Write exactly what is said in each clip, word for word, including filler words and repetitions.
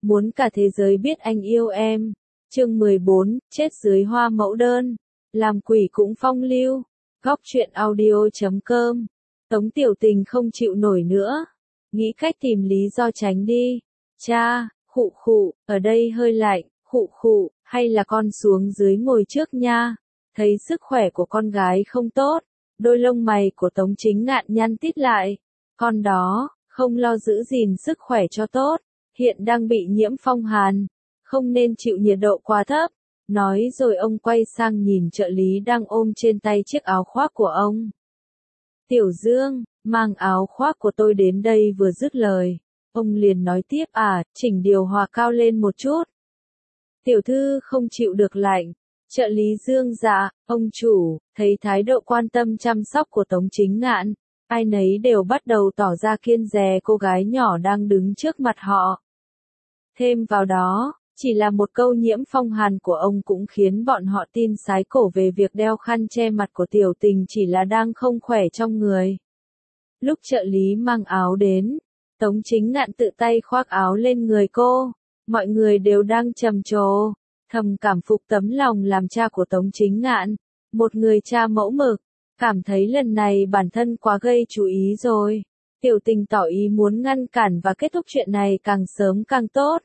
Muốn cả thế giới biết anh yêu em. Chương mười bốn, chết dưới hoa mẫu đơn. Làm quỷ cũng phong lưu. Góc truyện audio chấm com. Tống Tiểu Tình không chịu nổi nữa. Nghĩ cách tìm lý do tránh đi. Cha, khụ khụ, ở đây hơi lạnh, khụ khụ, hay là con xuống dưới ngồi trước nha. Thấy sức khỏe của con gái không tốt. Đôi lông mày của Tống Chính Ngạn nhăn tít lại. Con đó, không lo giữ gìn sức khỏe cho tốt. Hiện đang bị nhiễm phong hàn. Không nên chịu nhiệt độ quá thấp. Nói rồi ông quay sang nhìn trợ lý đang ôm trên tay chiếc áo khoác của ông. Tiểu Dương, mang áo khoác của tôi đến đây. Vừa dứt lời, ông liền nói tiếp, à, chỉnh điều hòa cao lên một chút. Tiểu thư không chịu được lạnh. Trợ lý Dương dạ, ông chủ, thấy thái độ quan tâm chăm sóc của Tống Chính Ngạn, ai nấy đều bắt đầu tỏ ra kiêng dè cô gái nhỏ đang đứng trước mặt họ. Thêm vào đó, chỉ là một câu nhiễm phong hàn của ông cũng khiến bọn họ tin sái cổ về việc đeo khăn che mặt của Tiểu Tình chỉ là đang không khỏe trong người. Lúc trợ lý mang áo đến, Tống Chính Ngạn tự tay khoác áo lên người cô, mọi người đều đang trầm trồ, thầm cảm phục tấm lòng làm cha của Tống Chính Ngạn, một người cha mẫu mực, cảm thấy lần này bản thân quá gây chú ý rồi. Tiểu Tình tỏ ý muốn ngăn cản và kết thúc chuyện này càng sớm càng tốt.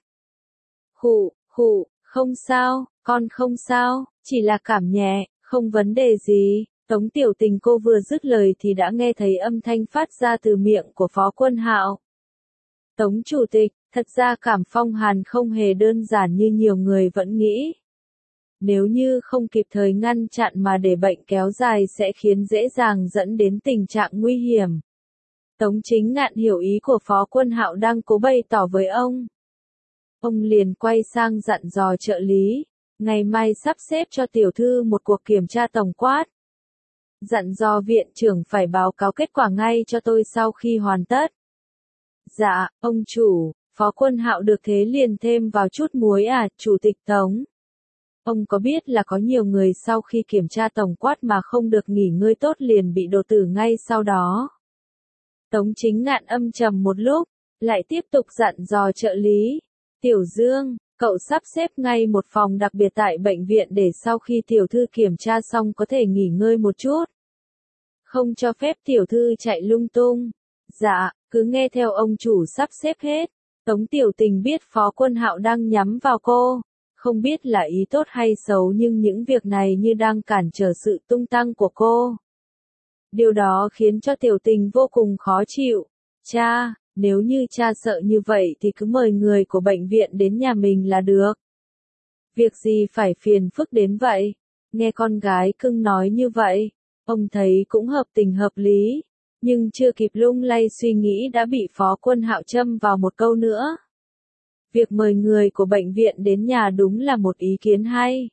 Khụ, khụ, không sao, con không sao, chỉ là cảm nhẹ, không vấn đề gì. Tống Tiểu Tình cô vừa dứt lời thì đã nghe thấy âm thanh phát ra từ miệng của Phó Quân Hạo. Tống Chủ tịch, thật ra cảm phong hàn không hề đơn giản như nhiều người vẫn nghĩ. Nếu như không kịp thời ngăn chặn mà để bệnh kéo dài sẽ khiến dễ dàng dẫn đến tình trạng nguy hiểm. Tống Chính Ngạn hiểu ý của Phó Quân Hạo đang cố bày tỏ với ông. Ông liền quay sang dặn dò trợ lý, ngày mai sắp xếp cho tiểu thư một cuộc kiểm tra tổng quát. Dặn dò viện trưởng phải báo cáo kết quả ngay cho tôi sau khi hoàn tất. Dạ, ông chủ, Phó Quân Hạo được thế liền thêm vào chút muối à, Chủ tịch Tống. Ông có biết là có nhiều người sau khi kiểm tra tổng quát mà không được nghỉ ngơi tốt liền bị đột tử ngay sau đó. Tống Chính Ngạn âm trầm một lúc, lại tiếp tục dặn dò trợ lý. Tiểu Dương, cậu sắp xếp ngay một phòng đặc biệt tại bệnh viện để sau khi tiểu thư kiểm tra xong có thể nghỉ ngơi một chút. Không cho phép tiểu thư chạy lung tung. Dạ, cứ nghe theo ông chủ sắp xếp hết. Tống Tiểu Tình biết Phó Quân Hạo đang nhắm vào cô. Không biết là ý tốt hay xấu nhưng những việc này như đang cản trở sự tung tăng của cô. Điều đó khiến cho Tiểu Tình vô cùng khó chịu. Cha, nếu như cha sợ như vậy thì cứ mời người của bệnh viện đến nhà mình là được. Việc gì phải phiền phức đến vậy? Nghe con gái cưng nói như vậy, ông thấy cũng hợp tình hợp lý. Nhưng chưa kịp lung lay suy nghĩ đã bị Phó Quân Hạo châm vào một câu nữa. Việc mời người của bệnh viện đến nhà đúng là một ý kiến hay.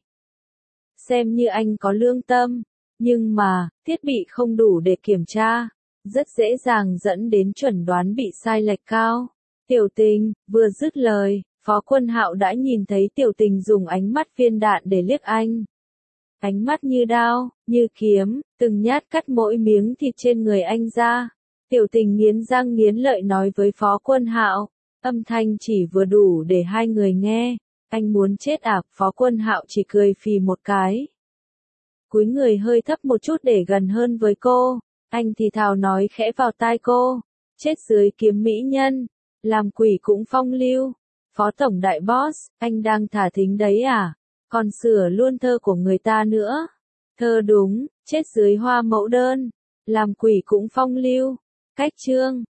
Xem như anh có lương tâm, nhưng mà, thiết bị không đủ để kiểm tra, rất dễ dàng dẫn đến chuẩn đoán bị sai lệch cao. Tiểu Tình, vừa dứt lời, Phó Quân Hạo đã nhìn thấy Tiểu Tình dùng ánh mắt viên đạn để liếc anh. Ánh mắt như đao, như kiếm, từng nhát cắt mỗi miếng thịt trên người anh ra. Tiểu Tình nghiến răng nghiến lợi nói với Phó Quân Hạo, âm thanh chỉ vừa đủ để hai người nghe. Anh muốn chết à? Phó Quân Hạo chỉ cười phì một cái. Cúi người hơi thấp một chút để gần hơn với cô, anh thì thào nói khẽ vào tai cô, chết dưới kiếm mỹ nhân, làm quỷ cũng phong lưu. Phó Tổng Đại Boss, anh đang thả thính đấy à? Còn sửa luôn thơ của người ta nữa. Thơ đúng, chết dưới hoa mẫu đơn, làm quỷ cũng phong lưu. Cách chương